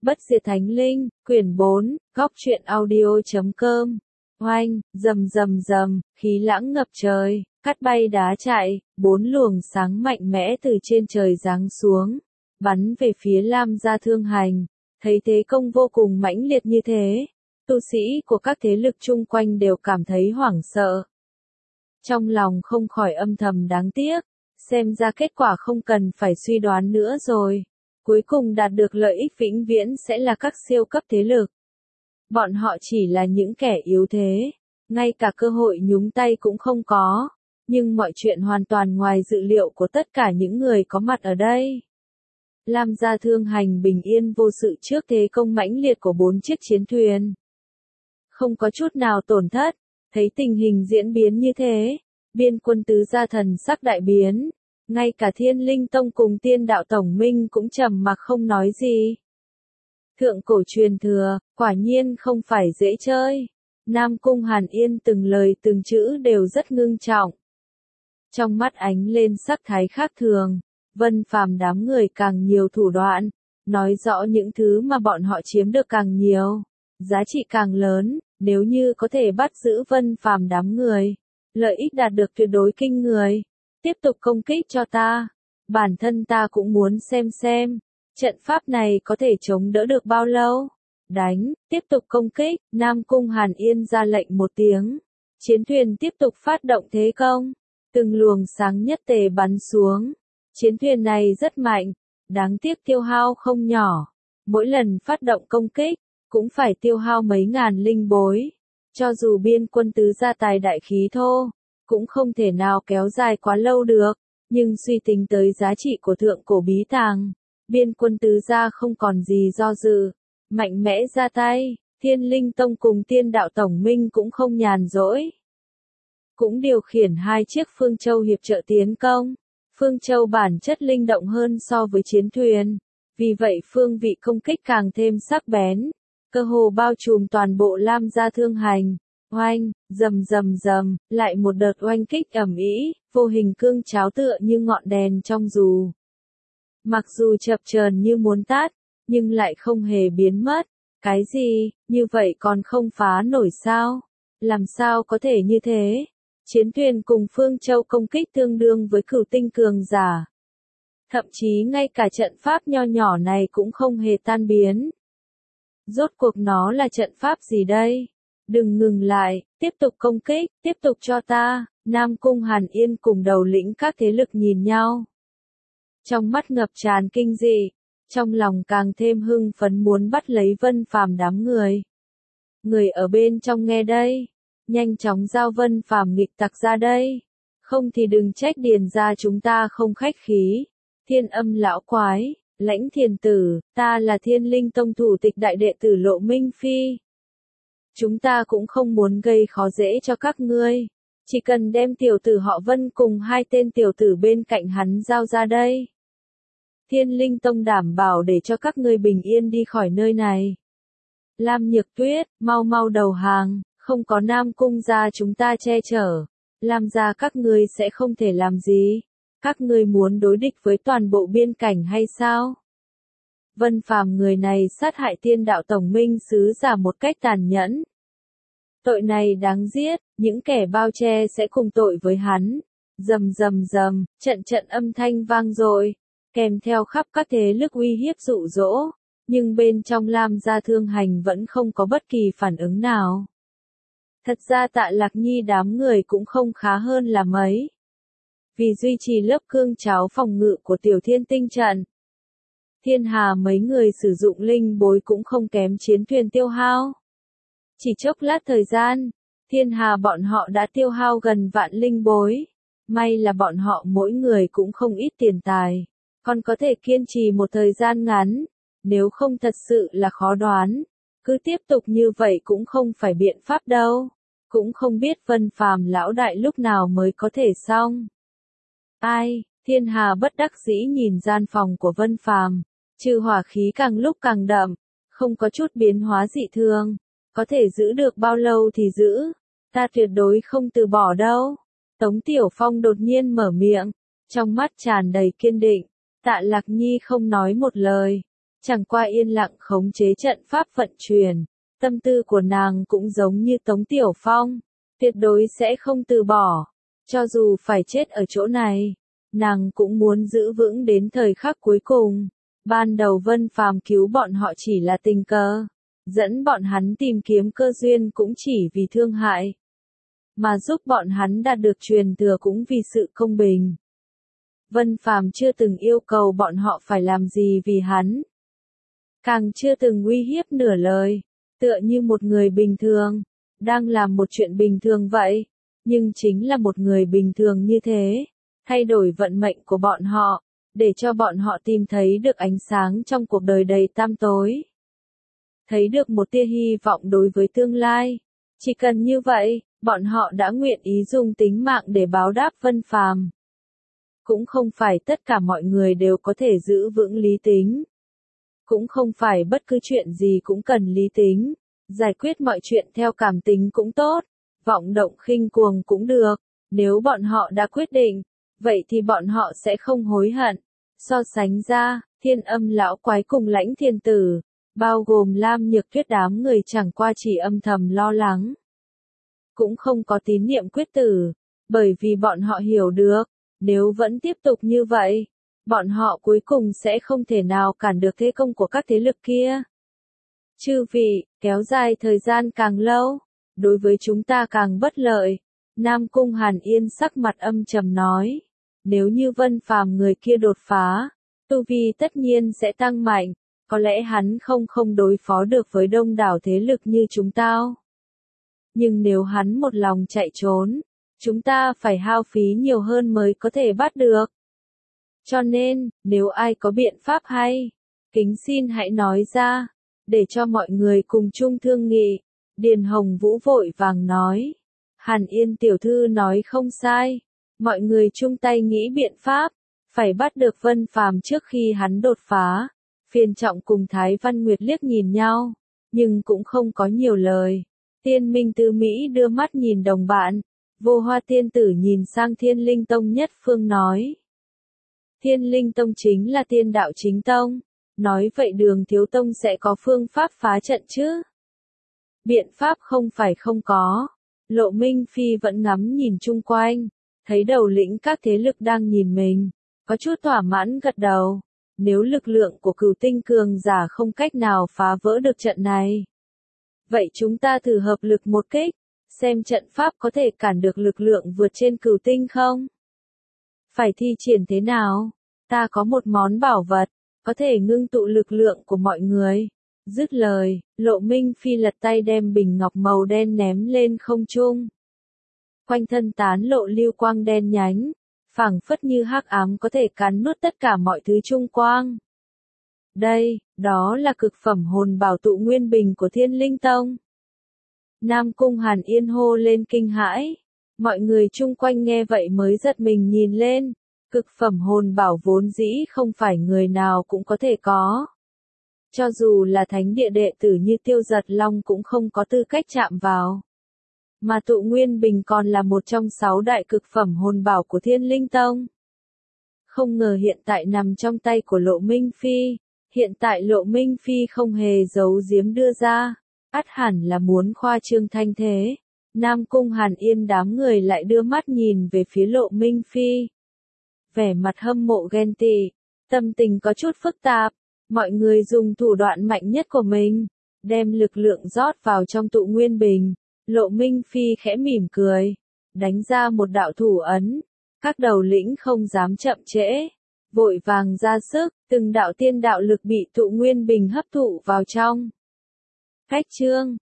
Bất diệt thánh linh, quyển 4, góc truyện audio.com. Oanh, rầm rầm rầm, khí lãng ngập trời, cát bay đá chạy, 4 luồng sáng mạnh mẽ từ trên trời giáng xuống, bắn về phía Lam Gia Thương Hành. Thấy thế công vô cùng mãnh liệt như thế, tu sĩ của các thế lực chung quanh đều cảm thấy hoảng sợ. Trong lòng không khỏi âm thầm đáng tiếc, xem ra kết quả không cần phải suy đoán nữa rồi. Cuối cùng đạt được lợi ích vĩnh viễn sẽ là các siêu cấp thế lực. Bọn họ chỉ là những kẻ yếu thế, ngay cả cơ hội nhúng tay cũng không có, nhưng mọi chuyện hoàn toàn ngoài dự liệu của tất cả những người có mặt ở đây. Lam Gia Thương Hành bình yên vô sự trước thế công mãnh liệt của 4 chiếc chiến thuyền. Không có chút nào tổn thất, thấy tình hình diễn biến như thế, Biên Quân tứ gia thần sắc đại biến. Ngay cả Thiên Linh Tông cùng Tiên Đạo Tổng Minh cũng trầm mặc không nói gì. Thượng cổ truyền thừa, quả nhiên không phải dễ chơi. Nam Cung Hàn Yên từng lời từng chữ đều rất ngưng trọng. Trong mắt ánh lên sắc thái khác thường, Vân Phàm đám người càng nhiều thủ đoạn, nói rõ những thứ mà bọn họ chiếm được càng nhiều, giá trị càng lớn, nếu như có thể bắt giữ Vân Phàm đám người, lợi ích đạt được tuyệt đối kinh người. Tiếp tục công kích cho ta. Bản thân ta cũng muốn xem, trận pháp này có thể chống đỡ được bao lâu. Đánh, tiếp tục công kích, Nam Cung Hàn Yên ra lệnh một tiếng. Chiến thuyền tiếp tục phát động thế công. Từng luồng sáng nhất tề bắn xuống. Chiến thuyền này rất mạnh, đáng tiếc tiêu hao không nhỏ. Mỗi lần phát động công kích, cũng phải tiêu hao mấy ngàn linh bối. Cho dù Biên Quân tứ gia tài đại khí thô, cũng không thể nào kéo dài quá lâu được, nhưng suy tính tới giá trị của thượng cổ bí tàng, Biên Quân tứ gia không còn gì do dự, mạnh mẽ ra tay. Thiên Linh Tông cùng Tiên Đạo Tổng Minh cũng không nhàn rỗi, cũng điều khiển 2 chiếc Phương Châu hiệp trợ tiến công. Phương Châu bản chất linh động hơn so với chiến thuyền, vì vậy phương vị công kích càng thêm sắc bén, cơ hồ bao trùm toàn bộ Lam Gia Thương Hành. Oanh, rầm rầm rầm, lại một đợt oanh kích ầm ĩ, vô hình cương cháo tựa như ngọn đèn trong dù. Mặc dù chập chờn như muốn tắt, nhưng lại không hề biến mất. Cái gì, như vậy còn không phá nổi sao? Làm sao có thể như thế? Chiến thuyền cùng Phương Châu công kích tương đương với cửu tinh cường giả. Thậm chí ngay cả trận pháp nho nhỏ này cũng không hề tan biến. Rốt cuộc nó là trận pháp gì đây? Đừng ngừng lại, tiếp tục công kích, tiếp tục cho ta. Nam Cung Hàn Yên cùng đầu lĩnh các thế lực nhìn nhau. Trong mắt ngập tràn kinh dị, trong lòng càng thêm hưng phấn muốn bắt lấy Vân Phàm đám người. Người ở bên trong nghe đây, nhanh chóng giao Vân Phàm nghịch tặc ra đây. Không thì đừng trách Điền gia chúng ta không khách khí. Thiên Âm lão quái, Lãnh Thiền tử, ta là Thiên Linh Tông thủ tịch đại đệ tử Lộ Minh Phi. Chúng ta cũng không muốn gây khó dễ cho các ngươi. Chỉ cần đem tiểu tử họ Vân cùng 2 tên tiểu tử bên cạnh hắn giao ra đây. Thiên Linh Tông đảm bảo để cho các ngươi bình yên đi khỏi nơi này. Lam Nhược Tuyết, mau mau đầu hàng, không có Nam Cung gia chúng ta che chở. Lam gia các ngươi sẽ không thể làm gì. Các ngươi muốn đối địch với toàn bộ biên cảnh hay sao? Vân Phàm người này sát hại Tiên Đạo Tổng Minh sứ giả một cách tàn nhẫn. Tội này đáng giết, những kẻ bao che sẽ cùng tội với hắn. Rầm rầm rầm, trận trận âm thanh vang dội, kèm theo khắp các thế lực uy hiếp dụ dỗ, nhưng bên trong Lam Gia Thương Hành vẫn không có bất kỳ phản ứng nào. Thật ra Tạ Lạc Nhi đám người cũng không khá hơn là mấy. Vì duy trì lớp cương cháo phòng ngự của Tiểu Thiên Tinh trận, Thiên Hà mấy người sử dụng linh bối cũng không kém chiến thuyền tiêu hao. Chỉ chốc lát thời gian, Thiên Hà bọn họ đã tiêu hao gần vạn linh bối. May là bọn họ mỗi người cũng không ít tiền tài, còn có thể kiên trì một thời gian ngắn, nếu không thật sự là khó đoán. Cứ tiếp tục như vậy cũng không phải biện pháp đâu, cũng không biết Vân Phàm lão đại lúc nào mới có thể xong. Ai, Thiên Hà bất đắc dĩ nhìn gian phòng của Vân Phàm, trừ hỏa khí càng lúc càng đậm, không có chút biến hóa dị thường, có thể giữ được bao lâu thì giữ, ta tuyệt đối không từ bỏ đâu. Tống Tiểu Phong đột nhiên mở miệng, trong mắt tràn đầy kiên định. Tạ Lạc Nhi không nói một lời, chẳng qua yên lặng khống chế trận pháp vận chuyển. Tâm tư của nàng cũng giống như Tống Tiểu Phong, tuyệt đối sẽ không từ bỏ. Cho dù phải chết ở chỗ này, nàng cũng muốn giữ vững đến thời khắc cuối cùng. Ban đầu Vân Phàm cứu bọn họ chỉ là tình cờ, dẫn bọn hắn tìm kiếm cơ duyên cũng chỉ vì thương hại, mà giúp bọn hắn đạt được truyền thừa cũng vì sự công bình. Vân Phàm chưa từng yêu cầu bọn họ phải làm gì vì hắn, càng chưa từng uy hiếp nửa lời, tựa như một người bình thường, đang làm một chuyện bình thường vậy, nhưng chính là một người bình thường như thế, thay đổi vận mệnh của bọn họ, để cho bọn họ tìm thấy được ánh sáng trong cuộc đời đầy tăm tối. Thấy được một tia hy vọng đối với tương lai. Chỉ cần như vậy, bọn họ đã nguyện ý dùng tính mạng để báo đáp Vân Phàm. Cũng không phải tất cả mọi người đều có thể giữ vững lý tính. Cũng không phải bất cứ chuyện gì cũng cần lý tính. Giải quyết mọi chuyện theo cảm tính cũng tốt, vọng động khinh cuồng cũng được. Nếu bọn họ đã quyết định, vậy thì bọn họ sẽ không hối hận. So sánh ra, Thiên Âm lão quái cùng Lãnh Thiên Tử, bao gồm Lam Nhược Tuyết đám người chẳng qua chỉ âm thầm lo lắng. Cũng không có tín niệm quyết tử, bởi vì bọn họ hiểu được, nếu vẫn tiếp tục như vậy, bọn họ cuối cùng sẽ không thể nào cản được thế công của các thế lực kia. Chư vị, kéo dài thời gian càng lâu, đối với chúng ta càng bất lợi. Nam Cung Hàn Yên sắc mặt âm trầm nói, nếu như Vân Phàm người kia đột phá, tu vi tất nhiên sẽ tăng mạnh, có lẽ hắn không đối phó được với đông đảo thế lực như chúng ta. Nhưng nếu hắn một lòng chạy trốn, chúng ta phải hao phí nhiều hơn mới có thể bắt được. Cho nên, nếu ai có biện pháp hay, kính xin hãy nói ra, để cho mọi người cùng chung thương nghị. Điền Hồng Vũ vội vàng nói, Hàn Yên tiểu thư nói không sai, mọi người chung tay nghĩ biện pháp, phải bắt được Vân Phàm trước khi hắn đột phá. Phiên Trọng cùng Thái Văn Nguyệt liếc nhìn nhau, nhưng cũng không có nhiều lời. Tiên Minh Tư Mỹ đưa mắt nhìn đồng bạn, Vô Hoa tiên tử nhìn sang Thiên Linh Tông Nhất Phương nói. Thiên Linh Tông chính là tiên đạo chính tông, nói vậy Đường Thiếu Tông sẽ có phương pháp phá trận chứ? Biện pháp không phải không có. Lộ Minh Phi vẫn ngắm nhìn chung quanh, thấy đầu lĩnh các thế lực đang nhìn mình, có chút thỏa mãn gật đầu. Nếu lực lượng của Cửu Tinh cường giả không cách nào phá vỡ được trận này, vậy chúng ta thử hợp lực một kích, xem trận pháp có thể cản được lực lượng vượt trên Cửu Tinh không? Phải thi triển thế nào? Ta có một món bảo vật, có thể ngưng tụ lực lượng của mọi người. Dứt lời, Lộ Minh Phi lật tay đem bình ngọc màu đen ném lên không trung. Quanh thân tán lộ lưu quang đen nhánh, phảng phất như hắc ám có thể cắn nuốt tất cả mọi thứ chung quang. Đây, đó là cực phẩm hồn bảo tụ nguyên bình của Thiên Linh Tông. Nam Cung Hàn Yên hô lên kinh hãi. Mọi người chung quanh nghe vậy mới giật mình nhìn lên. Cực phẩm hồn bảo vốn dĩ không phải người nào cũng có thể có. Cho dù là thánh địa đệ tử như Tiêu Giật Long cũng không có tư cách chạm vào. Mà tụ nguyên bình còn là một trong 6 đại cực phẩm hồn bảo của Thiên Linh Tông. Không ngờ hiện tại nằm trong tay của Lộ Minh Phi. Hiện tại Lộ Minh Phi không hề giấu giếm đưa ra. Ắt hẳn là muốn khoa trương thanh thế. Nam Cung Hàn Yên đám người lại đưa mắt nhìn về phía Lộ Minh Phi. Vẻ mặt hâm mộ ghen tị, tâm tình có chút phức tạp. Mọi người dùng thủ đoạn mạnh nhất của mình, đem lực lượng rót vào trong tụ nguyên bình. Lộ Minh Phi khẽ mỉm cười, đánh ra một đạo thủ ấn. Các đầu lĩnh không dám chậm trễ, vội vàng ra sức, từng đạo tiên đạo lực bị tụ nguyên bình hấp thụ vào trong. Cách chương